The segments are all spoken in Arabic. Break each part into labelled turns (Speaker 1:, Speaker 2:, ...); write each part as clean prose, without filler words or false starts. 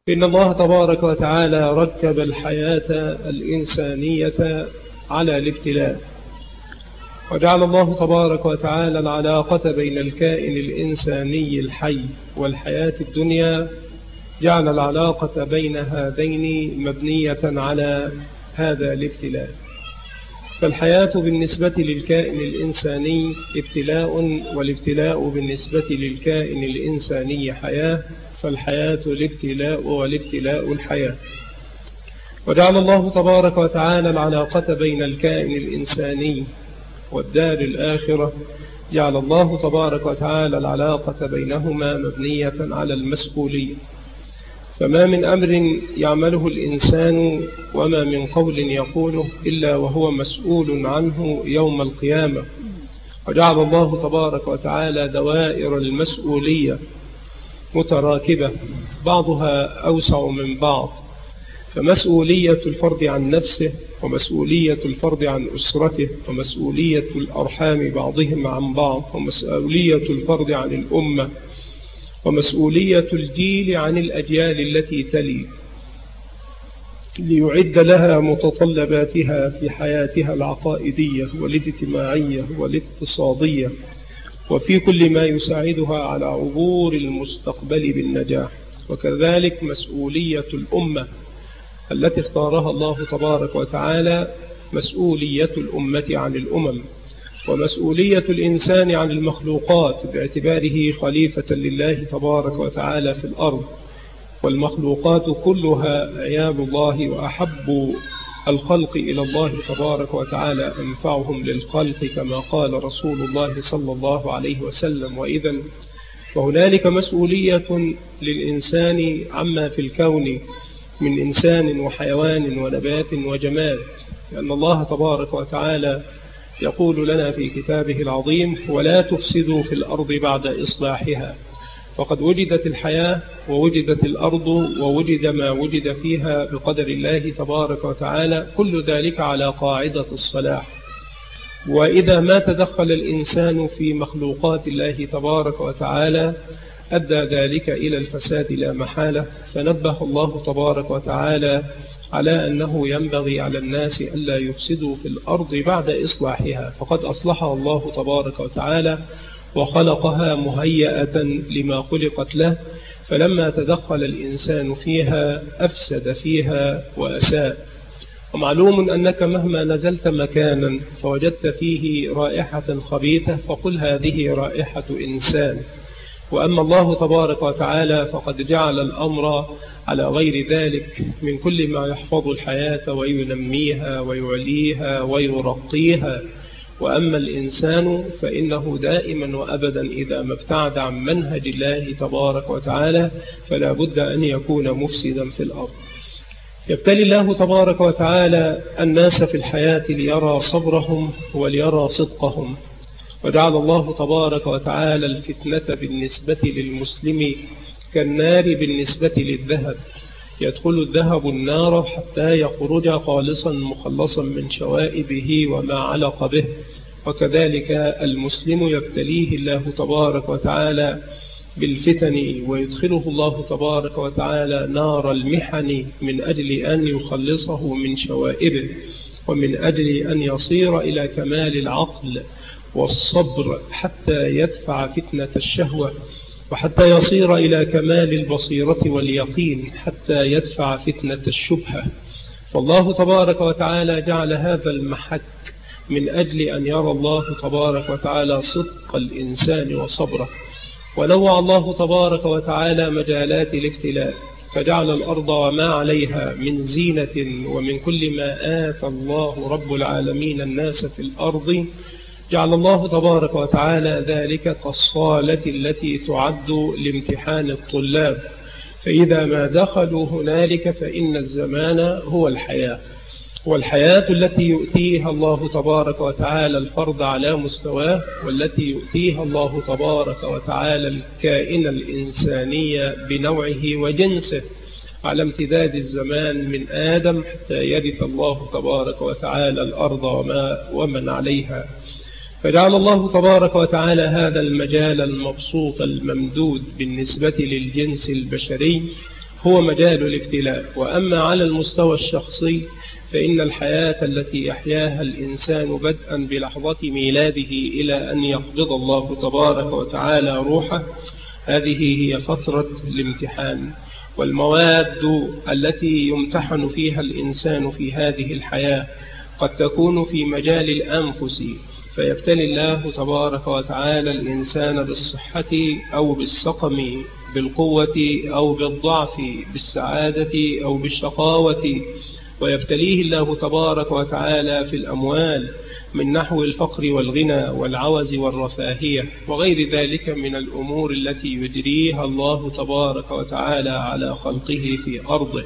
Speaker 1: إن الله تبارك وتعالى ركب الحياة الإنسانية على الابتلاء، وجعل الله تبارك وتعالى العلاقة بين الكائن الإنساني الحي والحياة الدنيا، جعل العلاقة بين هذين مبنية على هذا الابتلاء. فالحياة بالنسبة للكائن الإنساني ابتلاء، والابتلاء بالنسبة للكائن الإنساني حياة، فالحياة الابتلاء والابتلاء الحياة. وجعل الله تبارك وتعالى العلاقة بين الكائن الإنساني والدار الآخرة، جعل الله تبارك وتعالى العلاقة بينهما مبنية على المسؤولية. فما من أمر يعمله الإنسان وما من قول يقوله إلا وهو مسؤول عنه يوم القيامة. وجعل الله تبارك وتعالى دوائر المسؤولية متراكبة، بعضها أوسع من بعض، فمسؤولية الفرد عن نفسه، ومسؤولية الفرد عن أسرته، ومسؤولية الأرحام بعضهم عن بعض، ومسؤولية الفرد عن الأمة، ومسؤولية الجيل عن الأجيال التي تلي، ليعد لها متطلباتها في حياتها العقائدية والاجتماعية والاقتصادية، وفي كل ما يساعدها على عبور المستقبل بالنجاح. وكذلك مسؤولية الأمة التي اختارها الله تبارك وتعالى، مسؤولية الأمة عن الأمم، ومسؤولية الإنسان عن المخلوقات باعتباره خليفة لله تبارك وتعالى في الأرض. والمخلوقات كلها عيال الله، وأحب الخلق إلى الله تبارك وتعالى أنفعهم للخلق، كما قال رسول الله صلى الله عليه وسلم. وإذا فهنالك مسؤولية للإنسان عما في الكون من إنسان وحيوان ونبات وجماد، لأن الله تبارك وتعالى يقول لنا في كتابه العظيم: ولا تفسدوا في الأرض بعد إصلاحها. فقد وجدت الحياة ووجدت الأرض ووجد ما وجد فيها بقدر الله تبارك وتعالى، كل ذلك على قاعدة الصلاح. وإذا ما تدخل الإنسان في مخلوقات الله تبارك وتعالى أدى ذلك إلى الفساد لا محالة. فنبه الله تبارك وتعالى على أنه ينبغي على الناس ألا يفسدوا في الأرض بعد إصلاحها، فقد أصلحها الله تبارك وتعالى وخلقها مهيئة لما خلقت له، فلما تدخل الإنسان فيها أفسد فيها وأساء. ومعلوم أنك مهما نزلت مكانا فوجدت فيه رائحة خبيثة فقل هذه رائحة إنسان. وأما الله تبارك وتعالى فقد جعل الأمر على غير ذلك من كل ما يحفظ الحياة وينميها ويعليها ويرقيها. وأما الإنسان فإنه دائما وأبدا إذا ما ابتعد عن منهج الله تبارك وتعالى فلا بد أن يكون مفسدا في الأرض. يبتلي الله تبارك وتعالى الناس في الحياة ليرى صبرهم وليرى صدقهم. وجعل الله تبارك وتعالى الفتنة بالنسبة للمسلم كالنار بالنسبة للذهب، يدخل الذهب النار حتى يخرج خالصا مخلصا من شوائبه وما علق به. وكذلك المسلم يبتليه الله تبارك وتعالى بالفتن، ويدخله الله تبارك وتعالى نار المحن من أجل أن يخلصه من شوائبه، ومن أجل أن يصير إلى كمال العقل والصبر حتى يدفع فتنة الشهوة، وحتى يصير إلى كمال البصيرة واليقين حتى يدفع فتنة الشبهة. فالله تبارك وتعالى جعل هذا المحك من أجل أن يرى الله تبارك وتعالى صدق الإنسان وصبره. ونوع الله تبارك وتعالى مجالات الابتلاء، فجعل الأرض وما عليها من زينة ومن كل ما آتى الله رب العالمين الناس في الأرض، جعل الله تبارك وتعالى ذلك كالصالة التي تعد لامتحان الطلاب، فإذا ما دخلوا هنالك فإن الزمان هو الحياة، والحياة التي يؤتيها الله تبارك وتعالى الفرد على مستواه، والتي يؤتيها الله تبارك وتعالى الكائن الإنساني بنوعه وجنسه على امتداد الزمان من آدم حتى يرث الله تبارك وتعالى الأرض ومن عليها. فجعل الله تبارك وتعالى هذا المجال المبسوط الممدود بالنسبة للجنس البشري، هو مجال الابتلاء. وأما على المستوى الشخصي فإن الحياة التي يحياها الإنسان بدءا بلحظة ميلاده إلى أن يقبض الله تبارك وتعالى روحه، هذه هي فترة الامتحان. والمواد التي يمتحن فيها الإنسان في هذه الحياة قد تكون في مجال الأنفس، فيبتلي الله تبارك وتعالى الإنسان بالصحة أو بالسقم، بالقوة أو بالضعف، بالسعادة أو بالشقاوة. ويبتليه الله تبارك وتعالى في الأموال من نحو الفقر والغنى والعوز والرفاهية وغير ذلك من الأمور التي يجريها الله تبارك وتعالى على خلقه في أرضه.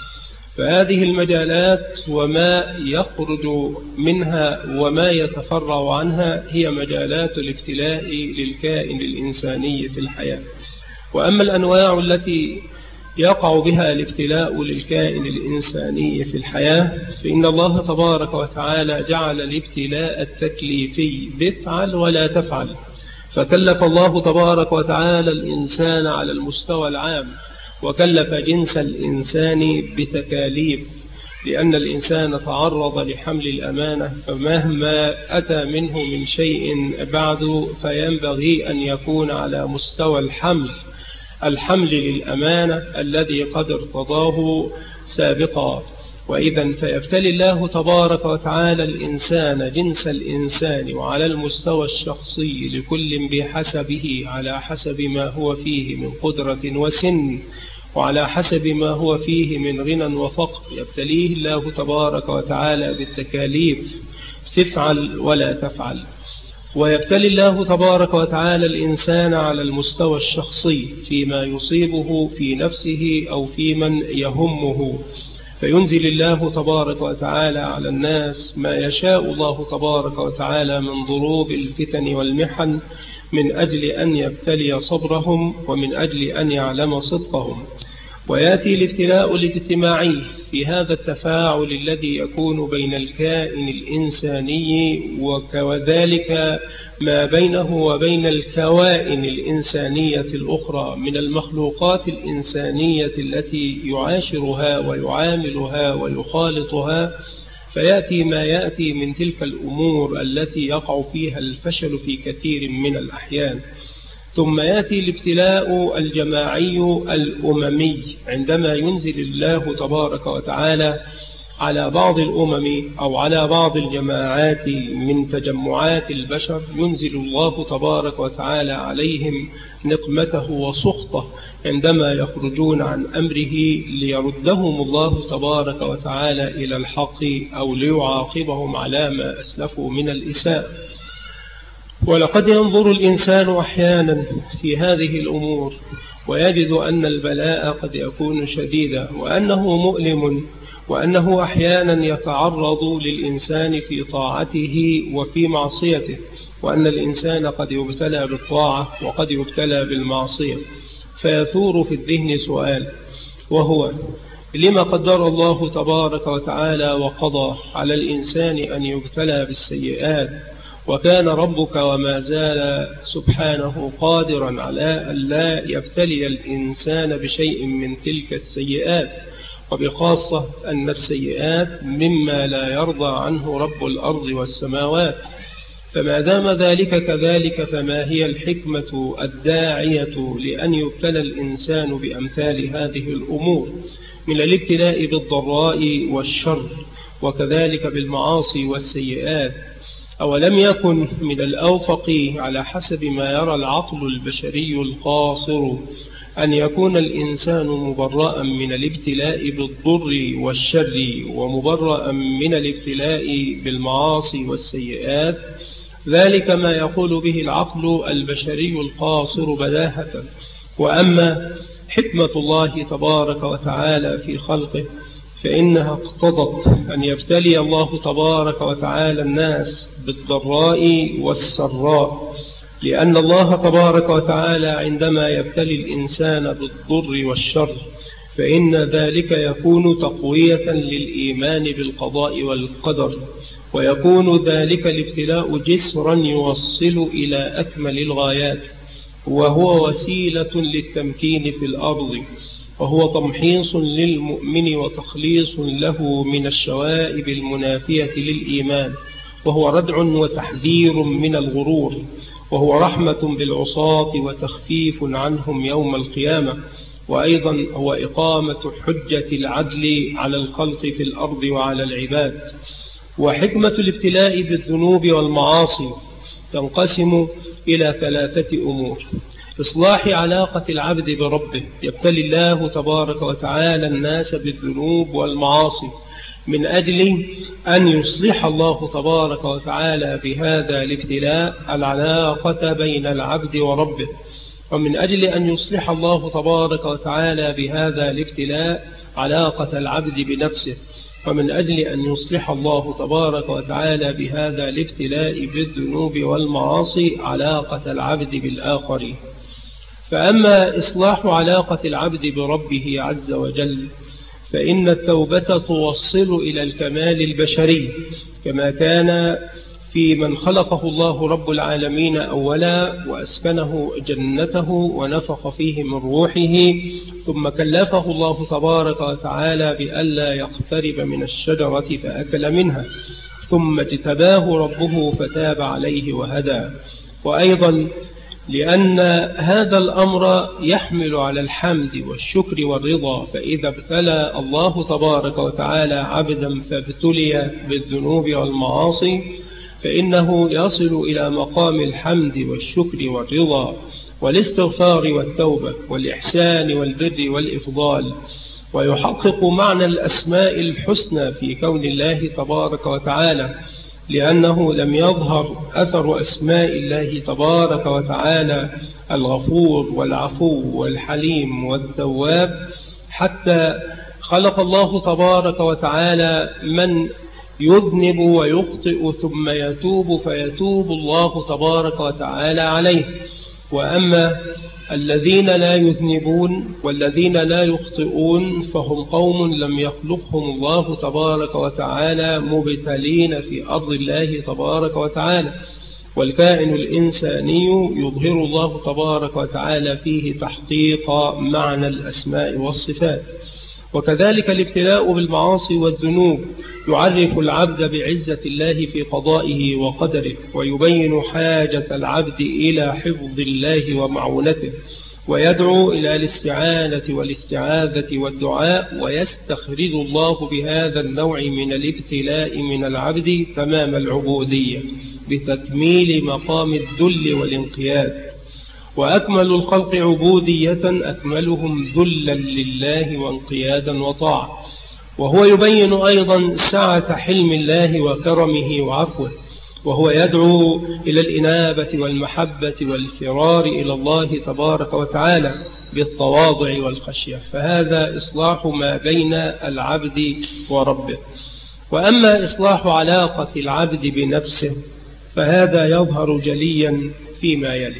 Speaker 1: فهذه المجالات وما يخرج منها وما يتفرع عنها هي مجالات الابتلاء للكائن الإنساني في الحياة. وأما الأنواع التي يقع بها الابتلاء للكائن الإنساني في الحياة فإن الله تبارك وتعالى جعل الابتلاء التكليفي بافعل ولا تفعل، فكلف الله تبارك وتعالى الإنسان على المستوى العام، وكلف جنس الإنسان بتكاليف، لأن الإنسان تعرض لحمل الأمانة، فمهما أتى منه من شيء بعد فينبغي أن يكون على مستوى الحمل للأمانة الذي قد ارتضاه سابقا. وإذا فيبتلي الله تبارك وتعالى الإنسان جنس الإنسان وعلى المستوى الشخصي لكل بحسبه، على حسب ما هو فيه من قدرة وسن، وعلى حسب ما هو فيه من غنى وفقر. يبتليه الله تبارك وتعالى بالتكاليف، تفعل ولا تفعل. ويبتلي الله تبارك وتعالى الإنسان على المستوى الشخصي فيما يصيبه في نفسه أو في من يهمه، فينزل الله تبارك وتعالى على الناس ما يشاء الله تبارك وتعالى من ضروب الفتن والمحن، من أجل أن يبتلي صبرهم ومن أجل أن يعلم صدقهم. ويأتي الابتلاء الاجتماعي في هذا التفاعل الذي يكون بين الكائن الإنساني وكذلك ما بينه وبين الكوائن الإنسانية الأخرى من المخلوقات الإنسانية التي يعاشرها ويعاملها ويخالطها. فيأتي ما يأتي من تلك الأمور التي يقع فيها الفشل في كثير من الأحيان. ثم يأتي الابتلاء الجماعي الأممي عندما ينزل الله تبارك وتعالى على بعض الأمم أو على بعض الجماعات من تجمعات البشر، ينزل الله تبارك وتعالى عليهم نقمته وسخطه عندما يخرجون عن أمره ليردهم الله تبارك وتعالى إلى الحق أو ليعاقبهم على ما أسلفوا من الإساءة. ولقد ينظر الإنسان أحيانا في هذه الأمور ويجد أن البلاء قد يكون شديدا، وأنه مؤلم، وأنه أحيانا يتعرض للإنسان في طاعته وفي معصيته، وأن الإنسان قد يبتلى بالطاعة وقد يبتلى بالمعصية. فيثور في الذهن سؤال، وهو: لما قدر الله تبارك وتعالى وقضى على الإنسان أن يبتلى بالسيئات، وكان ربك وما زال سبحانه قادرا على أن لا يبتلي الإنسان بشيء من تلك السيئات، وبخاصة أن السيئات مما لا يرضى عنه رب الأرض والسماوات. فما دام ذلك كذلك، فما هي الحكمة الداعية لأن يبتلى الإنسان بأمثال هذه الأمور من الابتلاء بالضراء والشر، وكذلك بالمعاصي والسيئات؟ أولم يكن من الأوفق على حسب ما يرى العقل البشري القاصر أن يكون الإنسان مبرأ من الابتلاء بالضر والشر، ومبرأ من الابتلاء بالمعاصي والسيئات؟ ذلك ما يقول به العقل البشري القاصر بداهة. وأما حكمة الله تبارك وتعالى في خلقه فإنها اقتضت أن يبتلي الله تبارك وتعالى الناس بالضراء والسراء، لأن الله تبارك وتعالى عندما يبتلي الإنسان بالضر والشر فإن ذلك يكون تقوية للإيمان بالقضاء والقدر، ويكون ذلك الابتلاء جسرا يوصل إلى أكمل الغايات، وهو وسيلة للتمكين في الأرض. وهو تمحيص للمؤمن وتخليص له من الشوائب المنافية للإيمان، وهو ردع وتحذير من الغرور، وهو رحمة بالعصاة وتخفيف عنهم يوم القيامة، وأيضا هو إقامة حجة العدل على الخلق في الأرض وعلى العباد. وحكمة الابتلاء بالذنوب والمعاصي تنقسم إلى 3 أمور: إصلاح علاقة العبد بربه، يبتلي الله تبارك وتعالى الناس بالذنوب والمعاصي من أجل أن يصلح الله تبارك وتعالى بهذا الابتلاء العلاقة بين العبد وربه، ومن أجل أن يصلح الله تبارك وتعالى بهذا الابتلاء علاقة العبد بنفسه، ومن أجل أن يصلح الله تبارك وتعالى بهذا الابتلاء بالذنوب والمعاصي علاقة العبد بالآخرين. فأما إصلاح علاقة العبد بربه عز وجل فإن التوبة توصل إلى الكمال البشري، كما كان في من خلقه الله رب العالمين أولا وأسكنه جنته ونفخ فيه من روحه، ثم كلفه الله تبارك وتعالى بألا يقترب من الشجرة فأكل منها، ثم اجتباه ربه فتاب عليه وهدى. وأيضا لأن هذا الأمر يحمل على الحمد والشكر والرضا، فإذا ابتلى الله تبارك وتعالى عبدا فابتلي بالذنوب والمعاصي فإنه يصل إلى مقام الحمد والشكر والرضا والاستغفار والتوبة والإحسان والبر والإفضال، ويحقق معنى الأسماء الحسنى في كون الله تبارك وتعالى، لأنه لم يظهر أثر أسماء الله تبارك وتعالى الغفور والعفو والحليم والتواب حتى خلق الله تبارك وتعالى من يذنب ويخطئ ثم يتوب فيتوب الله تبارك وتعالى عليه. وأما الذين لا يذنبون والذين لا يخطئون فهم قوم لم يخلقهم الله تبارك وتعالى مبتلين في أرض الله تبارك وتعالى، والكائن الإنساني يظهر الله تبارك وتعالى فيه تحقيق معنى الأسماء والصفات. وكذلك الابتلاء بالمعاصي والذنوب يعرف العبد بعزة الله في قضائه وقدره، ويبين حاجة العبد إلى حفظ الله ومعونته، ويدعو إلى الاستعانة والاستعاذة والدعاء، ويستخرج الله بهذا النوع من الابتلاء من العبد تمام العبودية بتكميل مقام الذل والانقياد. وأكمل الخلق عبودية أكملهم ذلا لله وانقيادا وطاعة. وهو يبين أيضا سعة حلم الله وكرمه وعفوه، وهو يدعو إلى الإنابة والمحبة والفرار إلى الله تبارك وتعالى بالتواضع والخشية، فهذا إصلاح ما بين العبد وربه. وأما إصلاح علاقة العبد بنفسه فهذا يظهر جليا فيما يلي: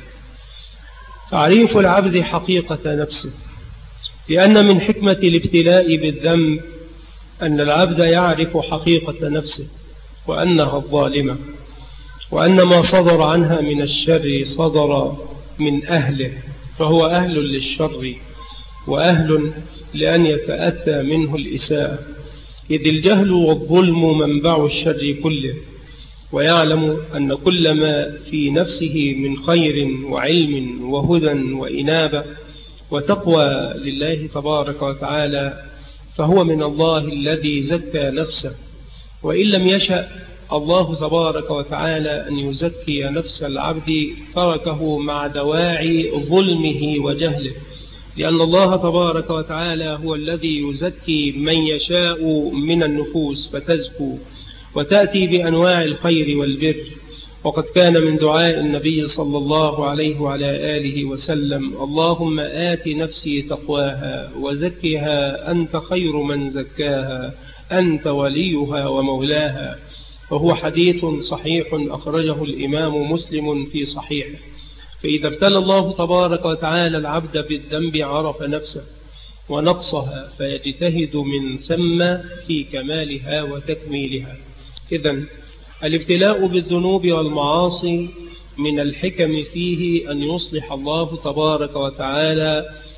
Speaker 1: تعريف العبد حقيقة نفسه، لأن من حكمة الابتلاء بالذنب أن العبد يعرف حقيقة نفسه وأنها الظالمة، وأن ما صدر عنها من الشر صدر من أهله، فهو أهل للشر وأهل لأن يتأتى منه الإساءة، إذ الجهل والظلم منبع الشر كله، ويعلم أن كل ما في نفسه من خير وعلم وهدى وإنابة وتقوى لله تبارك وتعالى فهو من الله الذي زكى نفسه، وإن لم يشأ الله تبارك وتعالى أن يزكي نفس العبد تركه مع دواعي ظلمه وجهله، لأن الله تبارك وتعالى هو الذي يزكي من يشاء من النفوس فتزكو وتأتي بأنواع الخير والبر. وقد كان من دعاء النبي صلى الله عليه وعلى آله وسلم: اللهم آت نفسي تقواها وزكها أنت خير من زكاها أنت وليها ومولاها. وهو حديث صحيح أخرجه الإمام مسلم في صحيحه. فإذا ابتلى الله تبارك وتعالى العبد بالذنب عرف نفسه ونقصها فيجتهد من ثم في كمالها وتكميلها. إذن الابتلاء بالذنوب والمعاصي من الحكم فيه أن يصلح الله تبارك وتعالى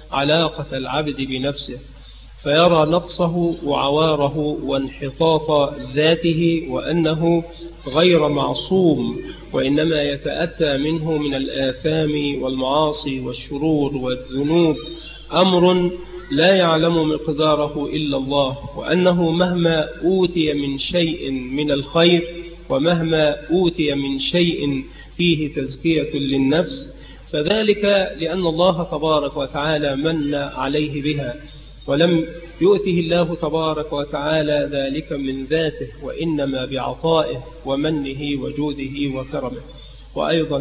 Speaker 1: علاقة العبد بنفسه، فيرى نقصه وعواره وانحطاط ذاته، وأنه غير معصوم، وإنما يتأتى منه من الآثام والمعاصي والشرور والذنوب أمر لا يعلم مقداره إلا الله، وأنه مهما أوتي من شيء من الخير ومهما أوتي من شيء فيه تزكية للنفس فذلك لأن الله تبارك وتعالى من عليه بها، ولم يؤته الله تبارك وتعالى ذلك من ذاته، وإنما بعطائه ومنه وجوده وكرمه. وأيضا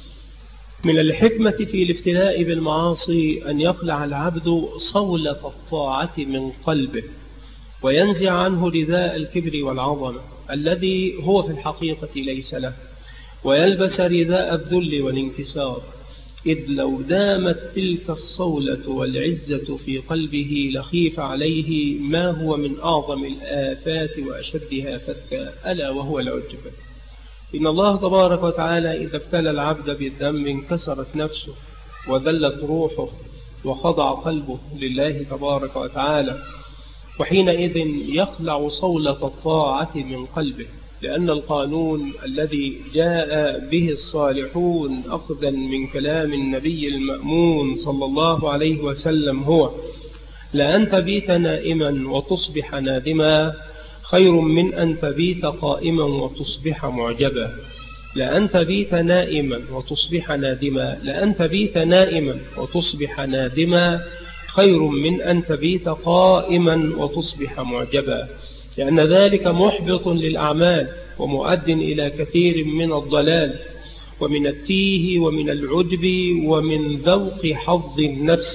Speaker 1: من الحكمة في الابتلاء بالمعاصي أن يخلع العبد صولة الطاعة من قلبه، وينزع عنه رداء الكبر والعظمة الذي هو في الحقيقة ليس له، ويلبس رداء الذل والانكسار، إذ لو دامت تلك الصولة والعزة في قلبه لخيف عليه ما هو من أعظم الآفات وأشدها فتكا، ألا وهو العجب. إن الله تبارك وتعالى إذا ابتلى العبد بالذنب انكسرت نفسه وذلت روحه وخضع قلبه لله تبارك وتعالى، وحينئذ يخلع صولة الطاعة من قلبه، لأن القانون الذي جاء به الصالحون أخذا من كلام النبي المأمون صلى الله عليه وسلم هو: لأن تبيت نائما وتصبح نادما خير من أن تبيت قائما وتصبح معجبا. لأن تبيت نائما وتصبح نادما، لأن تبيت نائما وتصبح نادما خير من أن تبيت قائما وتصبح معجبا، لأن ذلك محبط للأعمال ومؤد إلى كثير من الضلال ومن التيه ومن العجب ومن ذوق حظ النفس.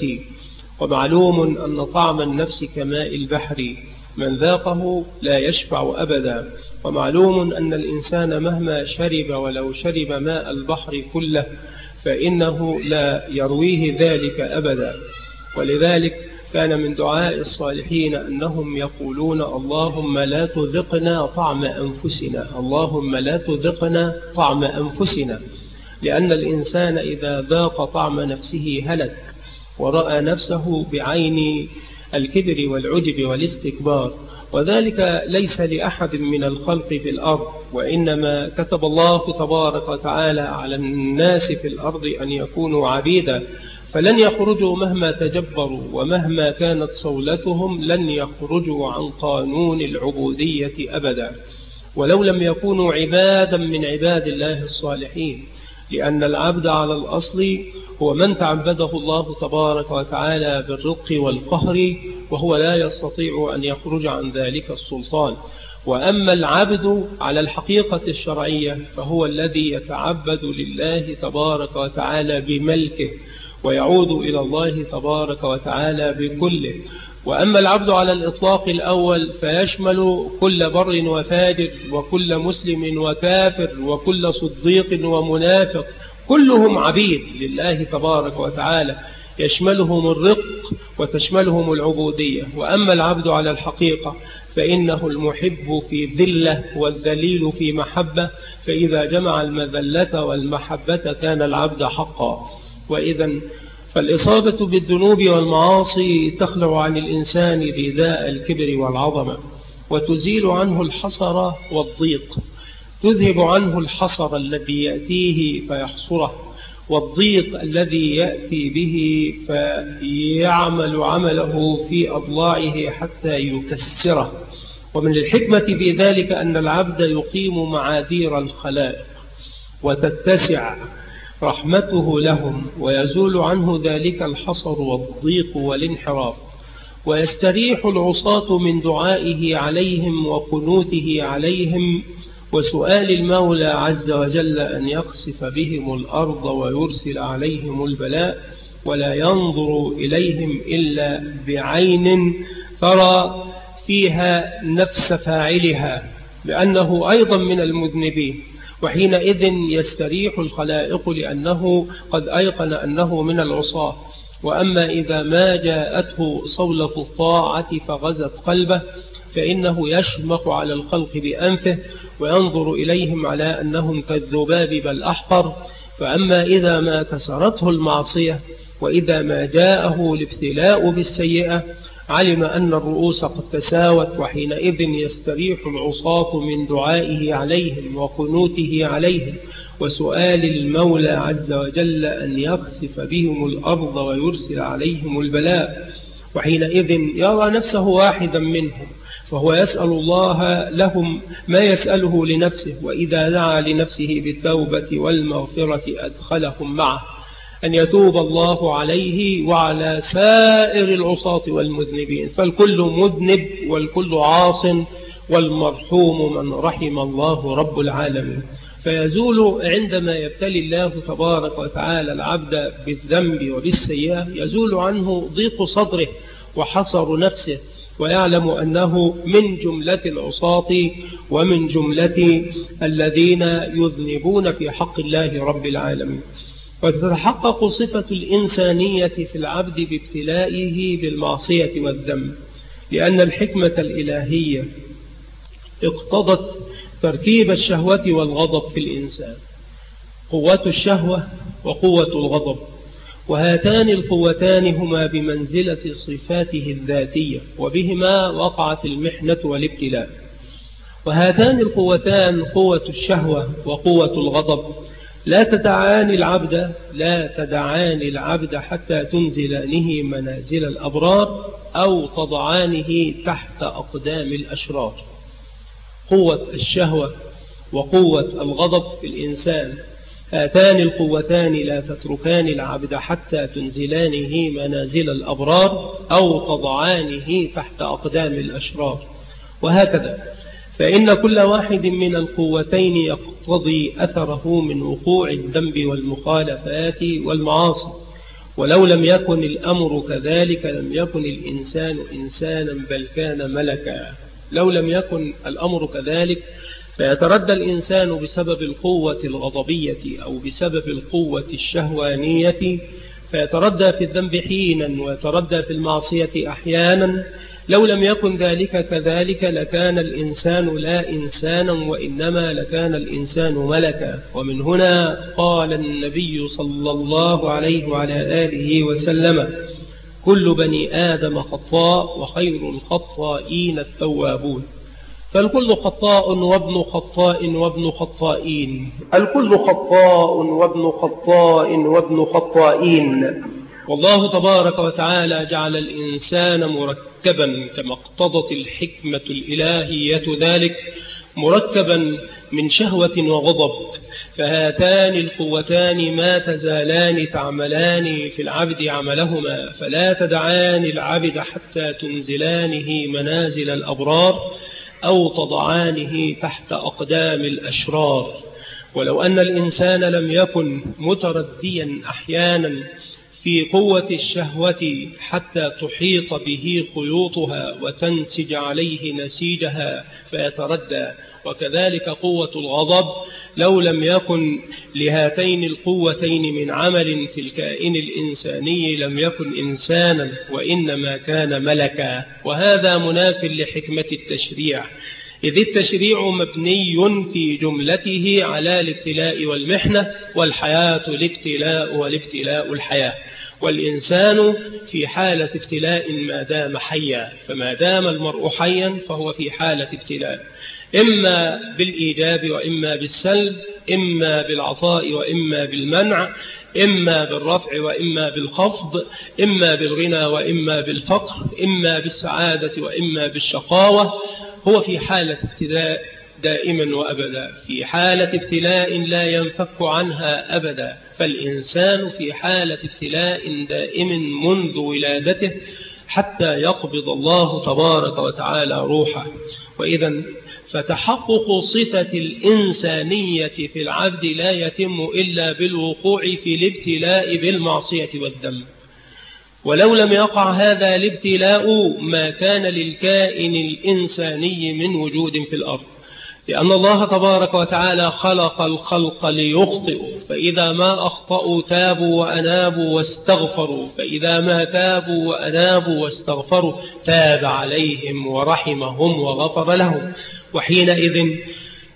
Speaker 1: ومعلوم أن طعم النفس كماء البحر، من ذاقه لا يشبع أبدا، ومعلوم أن الإنسان مهما شرب ولو شرب ماء البحر كله فإنه لا يرويه ذلك أبدا. ولذلك كان من دعاء الصالحين أنهم يقولون: اللهم لا تذقنا طعم أنفسنا، اللهم لا تذقنا طعم أنفسنا، لأن الإنسان إذا ذاق طعم نفسه هلك ورأى نفسه بعين الكبر والعجب والاستكبار، وذلك ليس لأحد من الخلق في الأرض، وإنما كتب الله تبارك وتعالى على الناس في الأرض أن يكونوا عبيدا، فلن يخرجوا مهما تجبروا، ومهما كانت صولتهم لن يخرجوا عن قانون العبودية أبدا، ولو لم يكونوا عبادا من عباد الله الصالحين، لأن العبد على الأصل هو من تعبده الله تبارك وتعالى بالرق والقهر، وهو لا يستطيع أن يخرج عن ذلك السلطان. وأما العبد على الحقيقة الشرعية فهو الذي يتعبد لله تبارك وتعالى بملكه ويعود إلى الله تبارك وتعالى بكله. وأما العبد على الإطلاق الأول فيشمل كل بر وفاجر وكل مسلم وكافر وكل صديق ومنافق، كلهم عبيد لله تبارك وتعالى، يشملهم الرق وتشملهم العبودية. وأما العبد على الحقيقة فإنه المحب في ذلة والذليل في محبة، فإذا جمع المذلة والمحبة كان العبد حقا. وإذا فالإصابة بالذنوب والمعاصي تخلع عن الإنسان رداء الكبر والعظمة، وتزيل عنه الحصر والضيق، تذهب عنه الحصر الذي يأتيه فيحصره، والضيق الذي يأتي به فيعمل عمله في أضلاعه حتى يكسره. ومن الحكمة في ذلك أن العبد يقيم معاذير الخلائق وتتسع رحمته لهم، ويزول عنه ذلك الحصر والضيق والانحراف، ويستريح العصاة من دعائه عليهم وقنوته عليهم وسؤال المولى عز وجل أن يخسف بهم الأرض ويرسل عليهم البلاء، ولا ينظر إليهم إلا بعين ترى فيها نفس فاعلها لأنه أيضا من المذنبين، وحينئذ يستريح الخلائق لأنه قد أيقن أنه من العصاة. وأما إذا ما جاءته صولة الطاعة فغزت قلبه فإنه يشمخ على الخلق بأنفه وينظر إليهم على أنهم كالذباب بل أحقر. فأما إذا ما كسرته المعصية وإذا ما جاءه الابتلاء بالسيئة علم أن الرؤوس قد تساوت، وحينئذ يستريح العصاة من دعائه عليهم وقنوته عليهم وسؤال المولى عز وجل أن يخسف بهم الأرض ويرسل عليهم البلاء، وحينئذ يرى نفسه واحدا منهم، فهو يسأل الله لهم ما يسأله لنفسه، وإذا دعا لنفسه بالتوبة والمغفرة أدخلهم معه، أن يتوب الله عليه وعلى سائر العصاة والمذنبين، فالكل مذنب والكل عاص، والمرحوم من رحم الله رب العالمين. فيزول عندما يبتلي الله تبارك وتعالى العبد بالذنب وبالسيئة، يزول عنه ضيق صدره وحصر نفسه، ويعلم أنه من جملة العصاة ومن جملة الذين يذنبون في حق الله رب العالمين. وتتحقق صفة الإنسانية في العبد بابتلائه بالمعصية والذنب، لأن الحكمة الإلهية اقتضت تركيب الشهوة والغضب في الإنسان، قوة الشهوة وقوة الغضب، وهاتان القوتان هما بمنزلة صفاته الذاتية، وبهما وقعت المحنة والابتلاء. وهاتان القوتان قوة الشهوة وقوة الغضب لا تدعان العبد حتى تنزلانه منازل الأبرار أو تضعانه تحت أقدام الأشرار. قوة الشهوة وقوة الغضب في الإنسان، هاتان القوتان لا تتركان العبد حتى تنزلانه منازل الأبرار أو تضعانه تحت أقدام الأشرار. وهكذا فإن كل واحد من القوتين يقتضي أثره من وقوع الذنب والمخالفات والمعاصي، ولو لم يكن الأمر كذلك لم يكن الإنسان إنسانا بل كان ملكا. لو لم يكن الأمر كذلك فيتردى الإنسان بسبب القوة الغضبية أو بسبب القوة الشهوانية، فيتردى في الذنب حينا ويتردى في المعصية أحيانا. لو لم يكن ذلك كذلك لكان الإنسان لا إنسانا، وإنما لكان الإنسان ملكا. ومن هنا قال النبي صلى الله عليه وعلى آله وسلم: كل بني آدم خطاء وخير الخطائين التوابون. فالكل خطاء وابن خطاء وابن خطائين، الكل خطاء وابن خطاء وابن خطائين. والله تبارك وتعالى جعل الإنسان مركبا كما اقتضت الحكمة الإلهية ذلك، مركبا من شهوة وغضب، فهاتان القوتان ما تزالان تعملان في العبد عملهما، فلا تدعان العبد حتى تنزلانه منازل الأبرار أو تضعانه تحت أقدام الأشرار. ولو أن الإنسان لم يكن مترديا أحيانا في قوة الشهوة حتى تحيط به خيوطها وتنسج عليه نسيجها فيتردى، وكذلك قوة الغضب لو لم يكن لهاتين القوتين من عمل في الكائن الإنساني لم يكن إنسانا وإنما كان ملكا. وهذا مناف لحكمة التشريع، إذ التشريع مبني في جملته على الابتلاء والمحنة، والحياة الابتلاء والابتلاء الحياة، والإنسان في حالة ابتلاء ما دام حيا، فما دام المرء حيا فهو في حالة ابتلاء، إما بالإيجاب وإما بالسلب، إما بالعطاء وإما بالمنع، إما بالرفع وإما بالخفض، إما بالغنى وإما بالفقر، إما بالسعادة وإما بالشقاوة. هو في حالة ابتلاء دائما وأبدا، في حالة ابتلاء لا ينفك عنها أبدا، فالإنسان في حالة ابتلاء دائم منذ ولادته حتى يقبض الله تبارك وتعالى روحه. وإذا فتحقق صفة الإنسانية في العبد لا يتم إلا بالوقوع في الابتلاء بالمعصية والذنب. ولو لم يقع هذا الابتلاء ما كان للكائن الإنساني من وجود في الأرض، لأن الله تبارك وتعالى خلق الخلق ليخطئوا، فإذا ما أخطأوا تابوا وأنابوا واستغفروا، فإذا ما تابوا وأنابوا واستغفروا تاب عليهم ورحمهم وغفر لهم. وحينئذ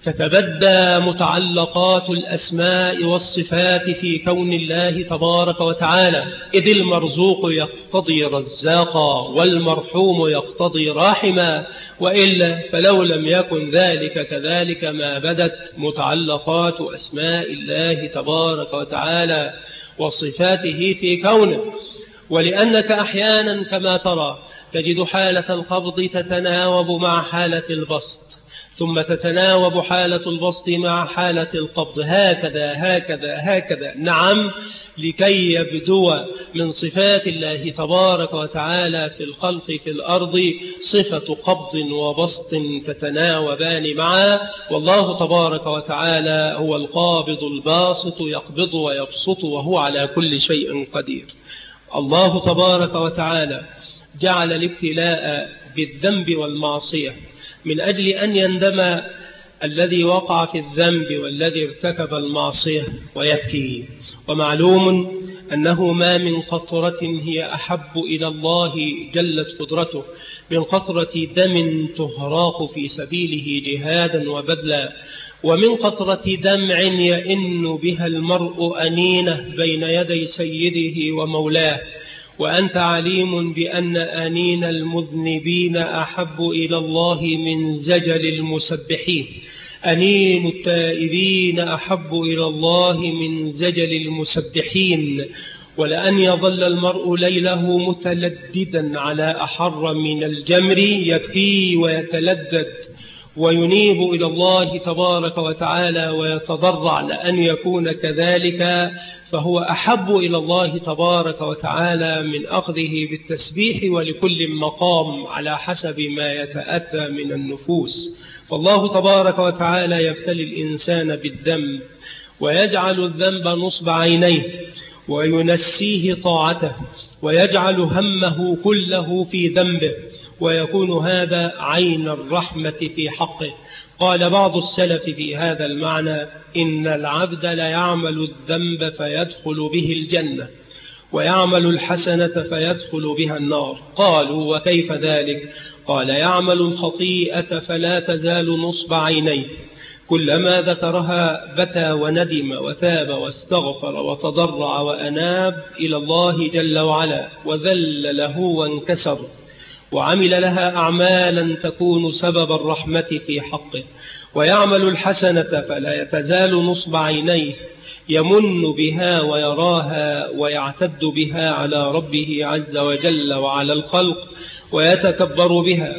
Speaker 1: تتبدى متعلقات الأسماء والصفات في كون الله تبارك وتعالى، إذ المرزوق يقتضي رزاقا والمرحوم يقتضي راحما، وإلا فلو لم يكن ذلك كذلك ما بدت متعلقات أسماء الله تبارك وتعالى وصفاته في كونه. ولأنك أحيانا كما ترى تجد حالة القبض تتناوب مع حالة البسط، ثم تتناوب حالة البسط مع حالة القبض، هكذا هكذا هكذا. نعم، لكي يبدو من صفات الله تبارك وتعالى في الخلق في الأرض صفة قبض وبسط تتناوبان معا. والله تبارك وتعالى هو القابض الباسط، يقبض ويبسط وهو على كل شيء قدير. الله تبارك وتعالى جعل الابتلاء بالذنب والمعصية من أجل أن يندم الذي وقع في الذنب والذي ارتكب المعصية ويبكي. ومعلوم أنه ما من قطرة هي أحب إلى الله جلت قدرته من قطرة دم تهراق في سبيله جهادا وبذلا، ومن قطرة دمع يئن بها المرء أنينه بين يدي سيده ومولاه. وأنت عليم بأن أنين المذنبين أحب إلى الله من زجل المسبحين، أنين التائبين أحب إلى الله من زجل المسبحين. ولأن يظل المرء ليله متلددا على أحر من الجمر، يبكي ويتلدد وينيب إلى الله تبارك وتعالى ويتضرع لأن يكون كذلك، فهو أحب إلى الله تبارك وتعالى من أخذه بالتسبيح، ولكل مقام على حسب ما يتأتى من النفوس. فالله تبارك وتعالى يبتلي الإنسان بالذنب ويجعل الذنب نصب عينيه وينسيه طاعته ويجعل همه كله في ذنبه، ويكون هذا عين الرحمة في حقه. قال بعض السلف في هذا المعنى: إن العبد ليعمل الذنب فيدخل به الجنة، ويعمل الحسنة فيدخل بها النار. قالوا: وكيف ذلك؟ قال: يعمل الخطيئة فلا تزال نصب عينيه، كلما ذكرها بكى وندم وتاب واستغفر وتضرع وأناب إلى الله جل وعلا، وذل له وانكسر، وعمل لها أعمالا تكون سبب الرحمة في حقه. ويعمل الحسنة فلا يتزال نصب عينيه، يمن بها ويراها ويعتد بها على ربه عز وجل وعلى الخلق، ويتكبر بها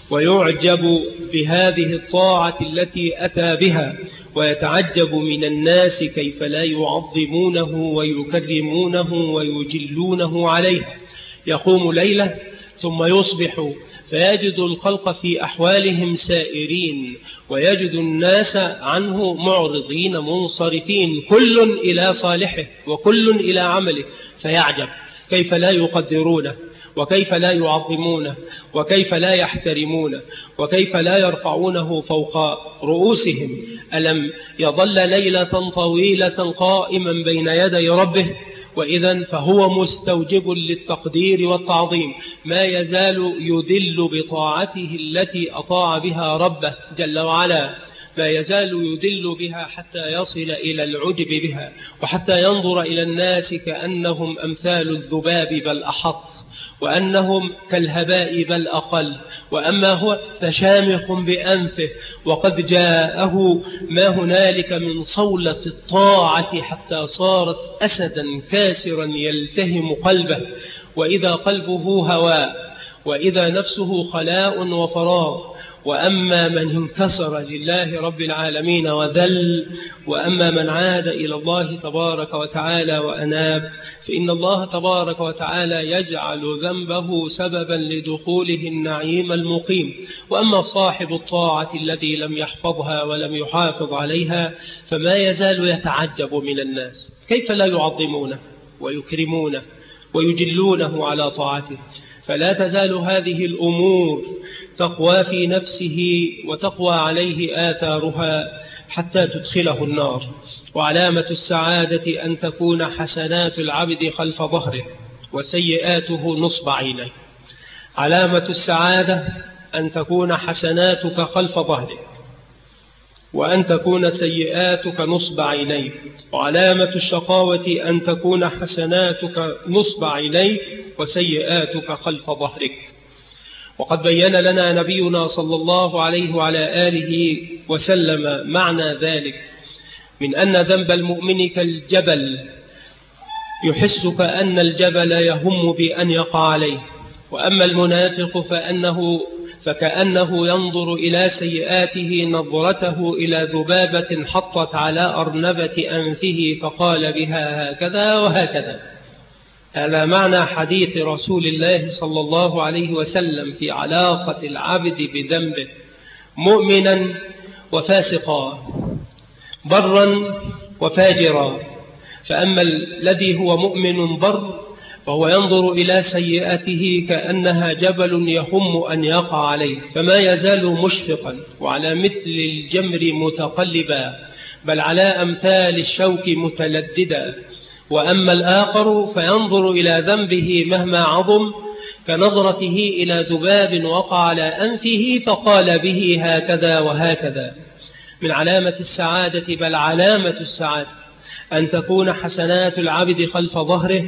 Speaker 1: ويعجب بهذه الطاعة التي أتى بها، ويتعجب من الناس كيف لا يعظمونه ويكرمونه ويجلونه عليه. يقوم ليلة ثم يصبح فيجد الخلق في أحوالهم سائرين، ويجد الناس عنه معرضين منصرفين، كل إلى صالحه وكل إلى عمله، فيعجب كيف لا يقدرونه، وكيف لا يعظمونه، وكيف لا يحترمونه، وكيف لا يرفعونه فوق رؤوسهم. ألم يظل ليلة طويلة قائما بين يدي ربه؟ وإذن فهو مستوجب للتقدير والتعظيم، ما يزال يدل بطاعته التي أطاع بها ربه جل وعلا، ما يزال يدل بها حتى يصل إلى العجب بها، وحتى ينظر إلى الناس كأنهم أمثال الذباب بل أحط، وأنهم كالهباء بل أقل، وأما هو فشامخ بأنفه، وقد جاءه ما هنالك من صولة الطاعة حتى صارت أسدا كاسرا يلتهم قلبه، وإذا قلبه هواء، وإذا نفسه خلاء وفراغ. وأما من انكسر لله رب العالمين وذل، وأما من عاد إلى الله تبارك وتعالى وأناب، فإن الله تبارك وتعالى يجعل ذنبه سببا لدخوله النعيم المقيم. وأما صاحب الطاعة الذي لم يحفظها ولم يحافظ عليها، فما يزال يتعجب من الناس كيف لا يعظمونه ويكرمونه ويجلونه على طاعته. فلا تزال هذه الأمور تقوى في نفسه وتقوى عليه آثارها حتى تدخله النار. وعلامة السعادة أن تكون حسنات العبد خلف ظهره وسيئاته نصب عينيه. علامة السعادة أن تكون حسناتك خلف ظهرك وأن تكون سيئاتك نصب عينيك، وعلامة الشقاوة أن تكون حسناتك نصب عينيك وسيئاتك خلف ظهرك. وقد بين لنا نبينا صلى الله عليه وعلى آله وسلم معنى ذلك من أن ذنب المؤمن كالجبل، يحس كأن الجبل يهم بأن يقع عليه، وأما المنافق فكأنه ينظر إلى سيئاته نظرته إلى ذبابة حطت على أرنبة أنفه فقال بها هكذا وهكذا. هذا معنى حديث رسول الله صلى الله عليه وسلم في علاقة العبد بذنبه، مؤمنا وفاسقا، برا وفاجرا. فأما الذي هو مؤمن بر فهو ينظر إلى سيئاته كأنها جبل يهم أن يقع عليه، فما يزال مشفقا وعلى مثل الجمر متقلبا، بل على أمثال الشوك متلددا. وأما الآخر فينظر إلى ذنبه مهما عظم كنظرته إلى ذباب وقع على أنفه فقال به هكذا وهكذا. من علامة السعادة، بل علامة السعادة، أن تكون حسنات العبد خلف ظهره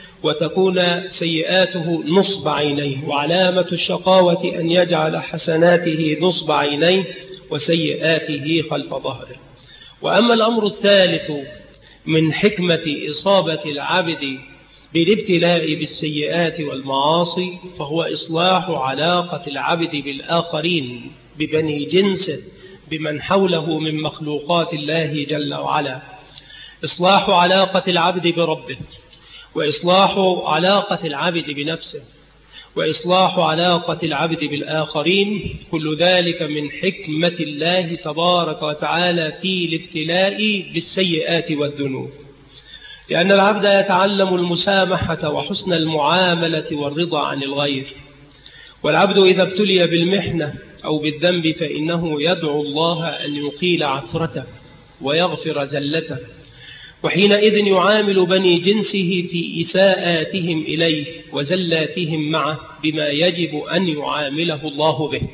Speaker 1: وتكون سيئاته نصب عينيه، وعلامة الشقاوة أن يجعل حسناته نصب عينيه وسيئاته خلف ظهره. وأما الأمر الثالث من حكمة إصابة العبد بالابتلاء بالسيئات والمعاصي فهو إصلاح علاقة العبد بالآخرين، ببني جنسه، بمن حوله من مخلوقات الله جل وعلا. إصلاح علاقة العبد بربه، وإصلاح علاقة العبد بنفسه، وإصلاح علاقة العبد بالآخرين، كل ذلك من حكمة الله تبارك وتعالى في الابتلاء بالسيئات والذنوب. لأن العبد يتعلم المسامحة وحسن المعاملة والرضا عن الغير. والعبد إذا ابتلي بالمحنة أو بالذنب فإنه يدعو الله أن يقيل عثرته ويغفر زلته، وحينئذ يعامل بني جنسه في إساءاتهم إليه وزلاتهم معه بما يجب أن يعامله الله به،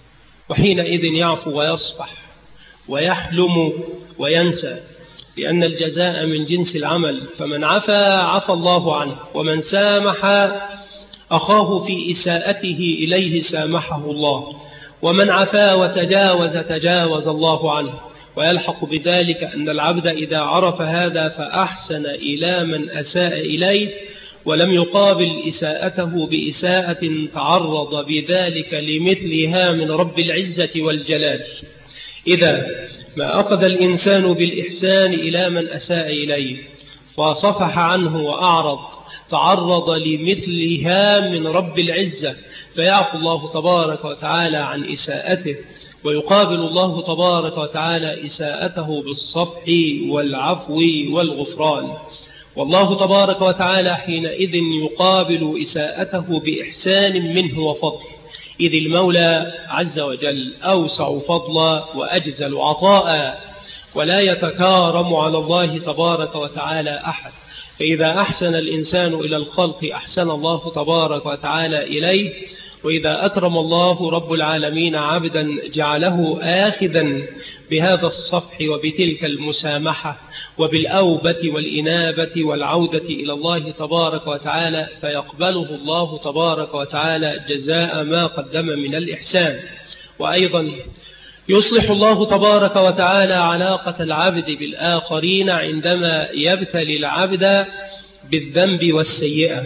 Speaker 1: وحينئذ يعفو ويصفح ويحلم وينسى، لأن الجزاء من جنس العمل، فمن عفى الله عنه، ومن سامح أخاه في إساءته إليه سامحه الله، ومن عفا وتجاوز تجاوز الله عنه. ويلحق بذلك أن العبد إذا عرف هذا فأحسن إلى من أساء إليه ولم يقابل إساءته بإساءة تعرض بذلك لمثلها من رب العزة والجلال، إذا ما أخذ الإنسان بالإحسان إلى من أساء إليه فصفح عنه وأعرض تعرض لمثلها من رب العزة، فيعفو الله تبارك وتعالى عن إساءته، ويقابل الله تبارك وتعالى إساءته بالصفح والعفو والغفران. والله تبارك وتعالى حينئذ يقابل إساءته بإحسان منه وفضل، إذ المولى عز وجل أوسع فضلا وأجزل عطاء، ولا يتكارم على الله تبارك وتعالى أحد. فإذا أحسن الإنسان إلى الخلق أحسن الله تبارك وتعالى إليه، وإذا أكرم الله رب العالمين عبدا جعله آخذا بهذا الصفح وبتلك المسامحة وبالأوبة والإنابة والعودة إلى الله تبارك وتعالى، فيقبله الله تبارك وتعالى جزاء ما قدم من الإحسان. وأيضا يصلح الله تبارك وتعالى علاقة العبد بالآخرين عندما يبتلي العبد بالذنب والسيئة،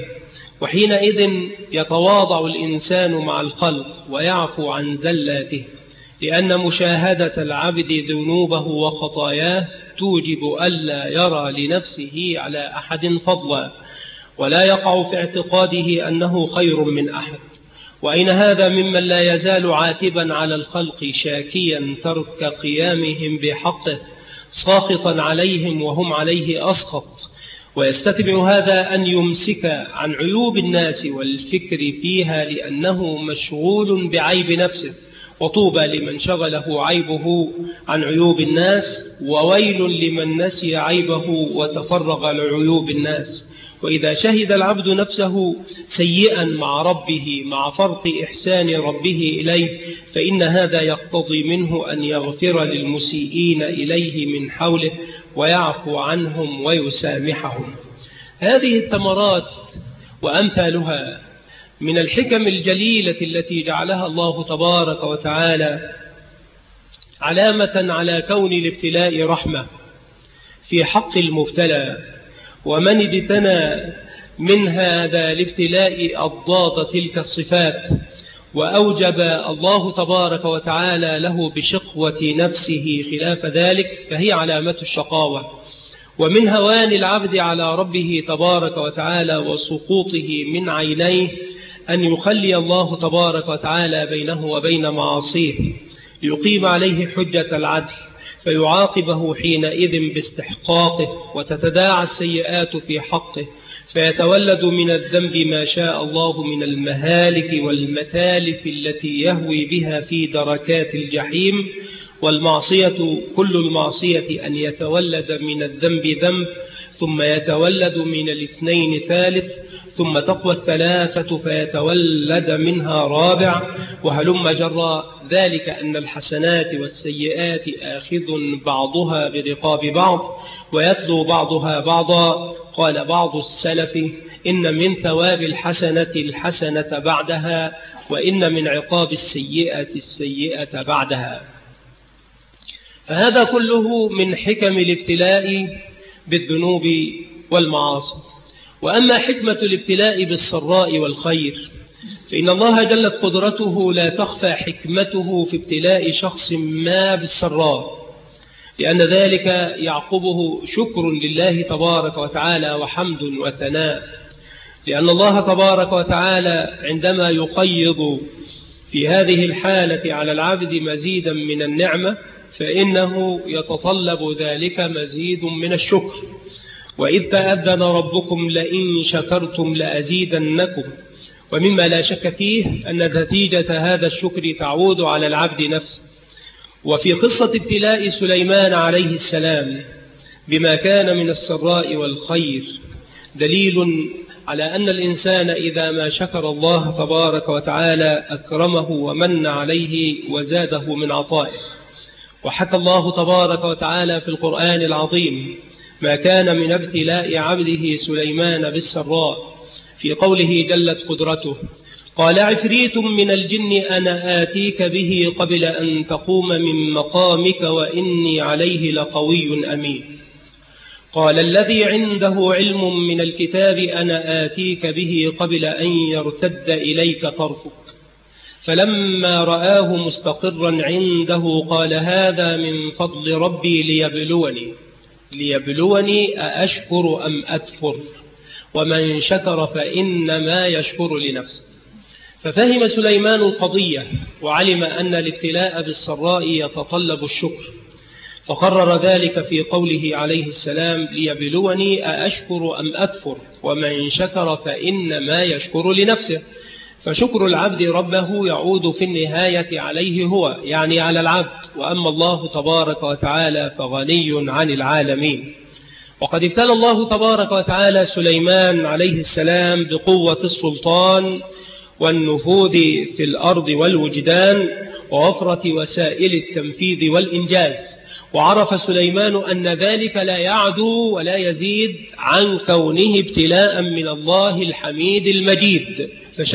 Speaker 1: وحينئذ يتواضع الإنسان مع الخلق ويعفو عن زلاته، لأن مشاهدة العبد ذنوبه وخطاياه توجب ألا يرى لنفسه على أحد فضلا، ولا يقع في اعتقاده أنه خير من أحد. وأين هذا ممن لا يزال عاتبا على الخلق شاكيا ترك قيامهم بحقه ساخطا عليهم وهم عليه أسخط، ويستتبع هذا أن يمسك عن عيوب الناس والفكر فيها لأنه مشغول بعيب نفسه وطوبى لمن شغله عيبه عن عيوب الناس، وويل لمن نسي عيبه وتفرغ لعيوب الناس. وإذا شهد العبد نفسه سيئا مع ربه مع فرط إحسان ربه إليه، فإن هذا يقتضي منه أن يغفر للمسيئين إليه من حوله ويعفو عنهم ويسامحهم. هذه الثمرات وأمثالها من الحكم الجليلة التي جعلها الله تبارك وتعالى علامة على كون الابتلاء رحمة في حق المبتلى، ومن اجتنى من هذا الابتلاء أضداد تلك الصفات وأوجب الله تبارك وتعالى له بشقوة نفسه خلاف ذلك، فهي علامة الشقاوة. ومن هوان العبد على ربه تبارك وتعالى وسقوطه من عينيه أن يخلي الله تبارك وتعالى بينه وبين معاصيه ليقيم عليه حجة العدل، فيعاقبه حينئذ باستحقاقه، وتتداعى السيئات في حقه، فيتولد من الذنب ما شاء الله من المهالك والمتالف التي يهوي بها في دركات الجحيم. والمعصية كل المعصية أن يتولد من الذنب ذنب، ثم يتولد من الاثنين ثالث، ثم تقوى الثلاثة فيتولد منها رابع، وهلم جرى. ذلك أن الحسنات والسيئات آخذ بعضها برقاب بعض ويتلو بعضها بعضا. قال بعض السلف: إن من ثواب الحسنة الحسنة بعدها، وإن من عقاب السيئة السيئة بعدها. فهذا كله من حكم الابتلاء بالذنوب والمعاصي. وأما حكمة الابتلاء بالسراء والخير، فإن الله جلت قدرته لا تخفى حكمته في ابتلاء شخص ما بالسراء، لأن ذلك يعقبه شكر لله تبارك وتعالى وحمد وثناء، لأن الله تبارك وتعالى عندما يقيض في هذه الحالة على العبد مزيدا من النعمة فإنه يتطلب ذلك مزيد من الشكر. وإذ تأذن ربكم لئن شكرتم لأزيدنكم. ومما لا شك فيه أن نتيجة هذا الشكر تعود على العبد نفسه. وفي قصة ابتلاء سليمان عليه السلام بما كان من السراء والخير دليل على أن الإنسان إذا ما شكر الله تبارك وتعالى أكرمه ومن عليه وزاده من عطائه. وحكى الله تبارك وتعالى في القرآن العظيم ما كان من ابتلاء عبده سليمان بالسراء في قوله جلت قدرته: قال عفريت من الجن أنا آتيك به قبل أن تقوم من مقامك وإني عليه لقوي أمين. قال الذي عنده علم من الكتاب أنا آتيك به قبل أن يرتد إليك طرفك فلما رآه مستقرا عنده قال هذا من فضل ربي ليبلوني أأشكر أم أكفر ومن شكر فإنما يشكر لنفسه. ففهم سليمان القضية وعلم أن الابتلاء بالسراء يتطلب الشكر، فقرر ذلك في قوله عليه السلام: ليبلوني أأشكر أم أكفر ومن شكر فإنما يشكر لنفسه. فشكر العبد ربه يعود في النهاية عليه هو، يعني على العبد، وأما الله تبارك وتعالى فغني عن العالمين. وقد ابتلى الله تبارك وتعالى سليمان عليه السلام بقوة السلطان والنفوذ في الأرض والوجدان ووفرة وسائل التنفيذ والإنجاز. وعرف سليمان أن ذلك لا يعدو ولا يزيد عن كونه ابتلاء من الله الحميد المجيد،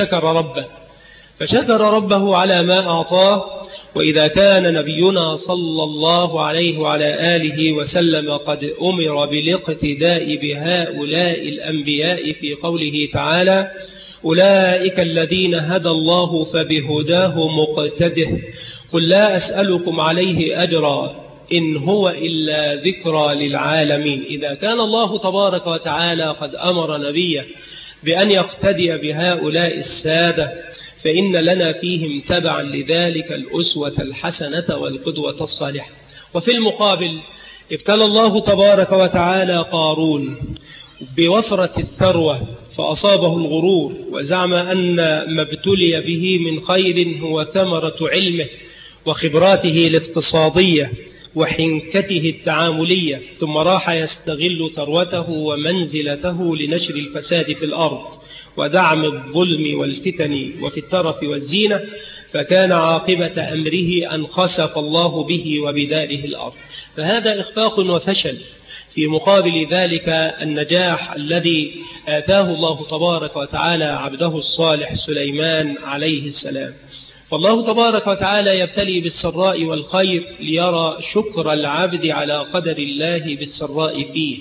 Speaker 1: فشكر ربه على ما أعطاه. وإذا كان نبينا صلى الله عليه وعلى آله وسلم قد أمر بالاقتداء بهؤلاء الأنبياء في قوله تعالى: أولئك الذين هدى الله فبهداه مقتده قل لا أسألكم عليه أجرا إن هو إلا ذكرى للعالمين. إذا كان الله تبارك وتعالى قد أمر نبيه بأن يقتدي بهؤلاء السادة فإن لنا فيهم تبعا لذلك الأسوة الحسنة والقدوة الصالحة. وفي المقابل ابتلى الله تبارك وتعالى قارون بوفرة الثروة فأصابه الغرور وزعم أن ما ابتلي به من خير هو ثمرة علمه وخبراته الاقتصادية وحنكته التعاملية، ثم راح يستغل ثروته ومنزلته لنشر الفساد في الأرض ودعم الظلم والفتن وفي الترف والزينة، فكان عاقبة أمره أن خسف الله به وبداره الأرض. فهذا إخفاق وفشل، في مقابل ذلك النجاح الذي آتاه الله تبارك وتعالى عبده الصالح سليمان عليه السلام. فالله تبارك وتعالى يبتلي بالسراء والخير ليرى شكر العبد على قدر الله بالسراء فيه،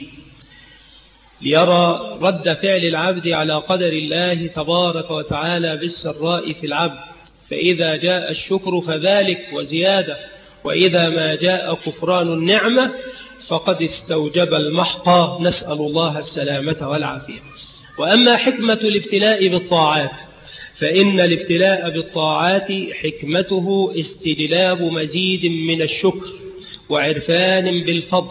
Speaker 1: ليرى رد فعل العبد على قدر الله تبارك وتعالى بالسراء في العبد، فإذا جاء الشكر فذلك وزيادة، وإذا ما جاء كفران النعمة فقد استوجب المحق، نسأل الله السلامة والعافية. وأما حكمة الابتلاء بالطاعات، فإن الابتلاء بالطاعات حكمته استجلاب مزيد من الشكر وعرفان بالفضل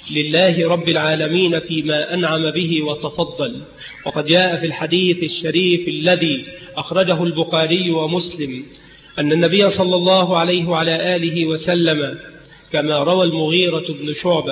Speaker 1: لله رب العالمين فيما أنعم به وتفضل. وقد جاء في الحديث الشريف الذي أخرجه البخاري ومسلم أن النبي صلى الله عليه وعلى آله وسلم كما روى المغيرة بن شعبة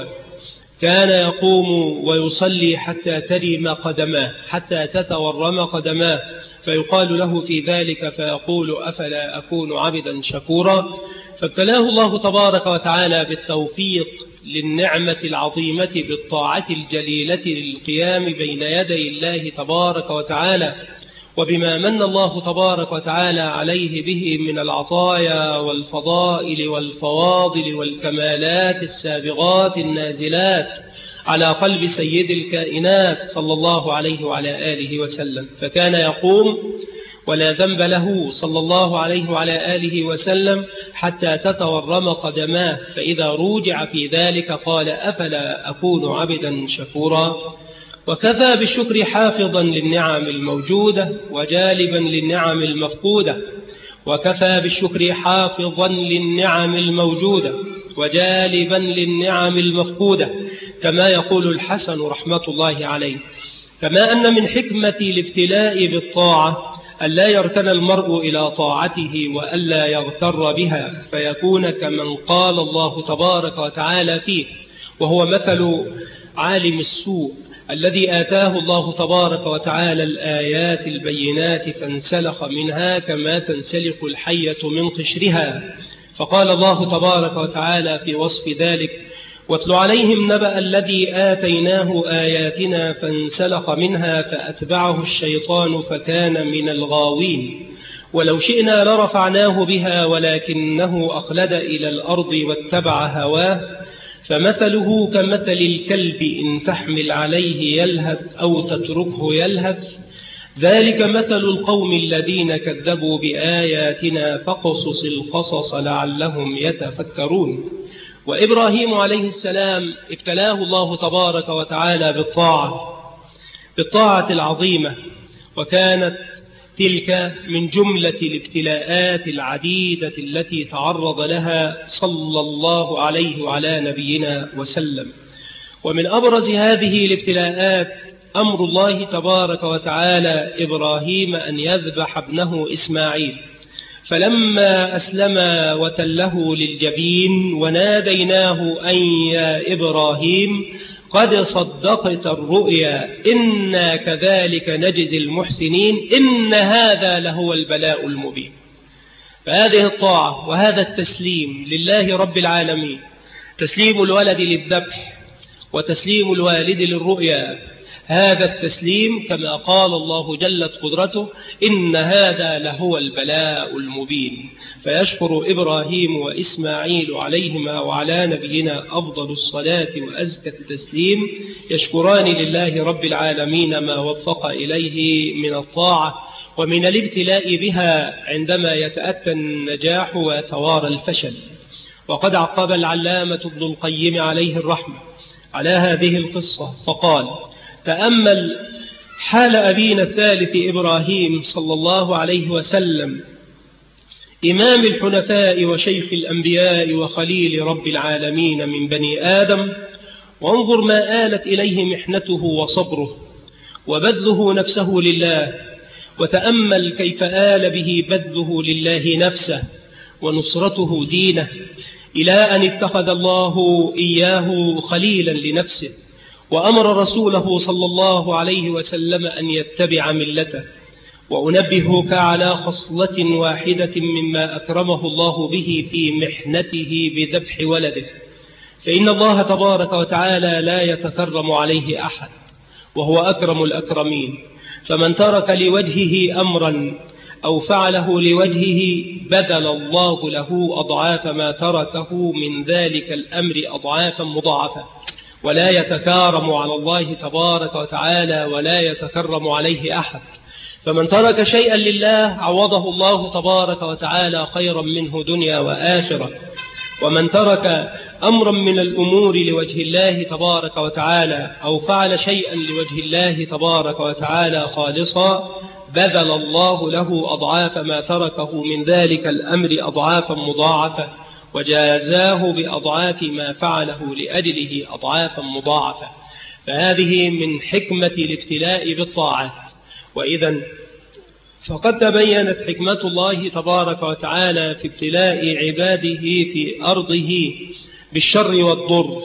Speaker 1: كان يقوم ويصلي حتى ترم قدماه، حتى تتورم قدماه، فيقال له في ذلك فيقول أفلا أكون عبدا شكورا؟ فابتلاه الله تبارك وتعالى بالتوفيق للنعمة العظيمة بالطاعة الجليلة للقيام بين يدي الله تبارك وتعالى، وبما من الله تبارك وتعالى عليه به من العطايا والفضائل والفواضل والكمالات السابغات النازلات على قلب سيد الكائنات صلى الله عليه وعلى آله وسلم. فكان يقوم ولا ذنب له صلى الله عليه وعلى آله وسلم حتى تتورم قدماه، فإذا روجع في ذلك قال أفلا أكون عبدا شكورا؟ وكفى بالشكر حافظا للنعم الموجودة وجالبا للنعم المفقودة، وكفى بالشكر حافظا للنعم الموجودة وجالبا للنعم المفقودة، كما يقول الحسن رحمة الله عليه. كما أن من حكمة الابتلاء بالطاعة ألا يركن المرء إلى طاعته وألا يغتر بها فيكون كمن قال الله تبارك وتعالى فيه، وهو مثل عالم السوء الذي آتاه الله تبارك وتعالى الآيات البينات فانسلخ منها كما تنسلخ الحية من قشرها. فقال الله تبارك وتعالى في وصف ذلك واتل عليهم نبأ الذي آتيناه آياتنا فانسلخ منها فأتبعه الشيطان فكان من الغاوين ولو شئنا لرفعناه بها ولكنه أخلد إلى الأرض واتبع هواه فمثله كمثل الكلب إن تحمل عليه يلهث أو تتركه يلهث ذلك مثل القوم الذين كذبوا بآياتنا فقصص القصص لعلهم يتفكرون. وإبراهيم عليه السلام ابتلاه الله تبارك وتعالى بالطاعة العظيمة، وكانت تلك من جملة الابتلاءات العديدة التي تعرض لها صلى الله عليه وعلى نبينا وسلم. ومن أبرز هذه الابتلاءات أمر الله تبارك وتعالى إبراهيم أن يذبح ابنه إسماعيل، فلما أسلم وتله للجبين وناديناه أن يا إبراهيم قد صدقت الرؤيا إنا كذلك نجزي المحسنين إن هذا لهو البلاء المبين. فهذه الطاعة وهذا التسليم لله رب العالمين، تسليم الولد للذبح وتسليم الوالد للرؤيا، هذا التسليم كما قال الله جلت قدرته إن هذا لهو البلاء المبين. فيشكر إبراهيم وإسماعيل عليهما وعلى نبينا أفضل الصلاة وأزكى التسليم يشكران لله رب العالمين ما وفق إليه من الطاعة ومن الابتلاء بها عندما يتأتى النجاح ويتوارى الفشل. وقد عقب العلامة ابن القيم عليه الرحمة على هذه القصة فقال تأمل حال أبينا الثالث إبراهيم صلى الله عليه وسلم إمام الحنفاء وشيخ الأنبياء وخليل رب العالمين من بني آدم، وانظر ما آلت إليه محنته وصبره وبذله نفسه لله، وتأمل كيف آل به بذله لله نفسه ونصرته دينه، إلى أن اتخذ الله إياه خليلا لنفسه، وأمر رسوله صلى الله عليه وسلم أن يتبع ملته. وأنبهك على خصلة واحدة مما أكرمه الله به في محنته بذبح ولده، فإن الله تبارك وتعالى لا يتكرم عليه أحد، وهو أكرم الأكرمين. فمن ترك لوجهه أمرا أو فعله لوجهه بدل الله له أضعاف ما تركه من ذلك الأمر أضعافا مضاعفة، ولا يتكارم على الله تبارك وتعالى ولا يتكرم عليه أحد. فمن ترك شيئا لله عوضه الله تبارك وتعالى خيرا منه دنيا وآخرة. ومن ترك أمرا من الأمور لوجه الله تبارك وتعالى أو فعل شيئا لوجه الله تبارك وتعالى خالصا بذل الله له أضعاف ما تركه من ذلك الأمر أضعافا مضاعفة، وجازاه بأضعاف ما فعله لأجله أضعافا مضاعفة. فهذه من حكمة الابتلاء بالطاعات. وإذا فقد تبينت حكمة الله تبارك وتعالى في ابتلاء عباده في أرضه بالشر والضر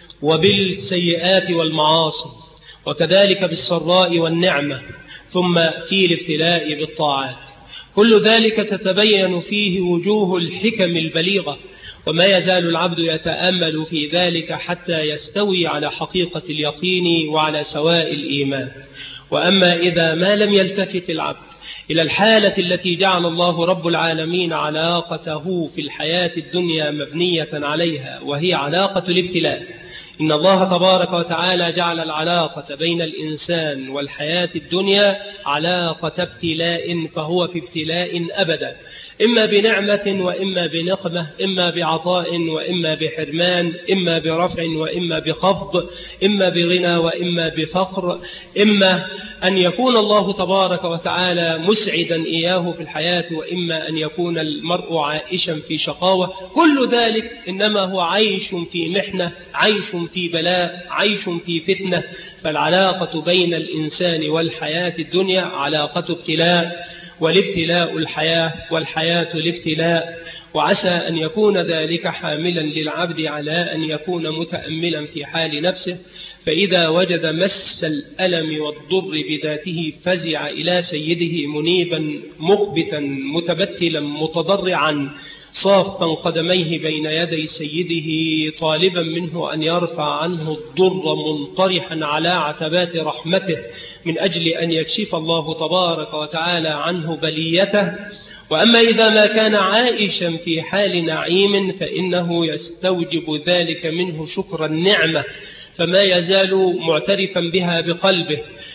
Speaker 1: وبالسيئات والمعاصي، وكذلك بالسراء والنعمة، ثم في الابتلاء بالطاعات. كل ذلك تتبين فيه وجوه الحكم البليغة، وما يزال العبد يتأمل في ذلك حتى يستوي على حقيقة اليقين وعلى سواء الإيمان. وأما إذا ما لم يلتفت العبد إلى الحالة التي جعل الله رب العالمين علاقته في الحياة الدنيا مبنية عليها، وهي علاقة الابتلاء. إن الله تبارك وتعالى جعل العلاقة بين الإنسان والحياة الدنيا علاقة ابتلاء، فهو في ابتلاء أبدا، إما بنعمة وإما بنقمة، إما بعطاء وإما بحرمان، إما برفع وإما بخفض، إما بغنى وإما بفقر، إما أن يكون الله تبارك وتعالى مسعدا إياه في الحياة، وإما أن يكون المرء عائشا في شقاوة. كل ذلك إنما هو عيش في محنة، عيش في بلاء، عيش في فتنة. فالعلاقة بين الإنسان والحياة الدنيا علاقة ابتلاء، والابتلاء الحياة، والحياة الابتلاء. وعسى أن يكون ذلك حاملا للعبد على أن يكون متأملا في حال نفسه، فإذا وجد مس الألم والضر بذاته فزع إلى سيده منيبا مخبتا متبتلا متضرعا صافا قدميه بين يدي سيده طالبا منه أن يرفع عنه الضر منطرحا على عتبات رحمته من أجل أن يكشف الله تبارك وتعالى عنه بليته. وأما إذا ما كان عائشا في حال نعيم فإنه يستوجب ذلك منه شكر النعمة، فما يزال معترفا بها بقلبه،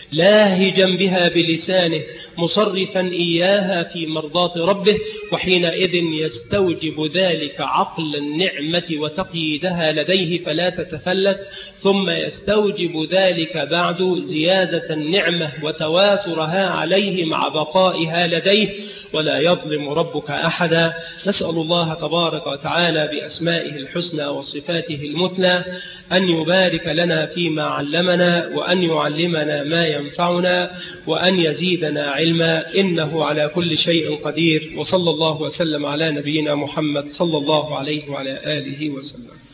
Speaker 1: لاهجا بها بلسانه، مصرفا إياها في مرضاة ربه، وحينئذ يستوجب ذلك عقل النعمة وتقييدها لديه فلا تتفلت، ثم يستوجب ذلك بعد زيادة النعمة وتواترها عليه مع بقائها لديه، ولا يظلم ربك أحدا. نسأل الله تبارك وتعالى بأسمائه الحسنى وصفاته المثنى أن يبارك لنا فيما علمنا، وأن يعلمنا ما ينفعنا، وأن يزيدنا علما، إنه على كل شيء قدير. وصلى الله وسلم على نبينا محمد صلى الله عليه وعلى آله وسلم.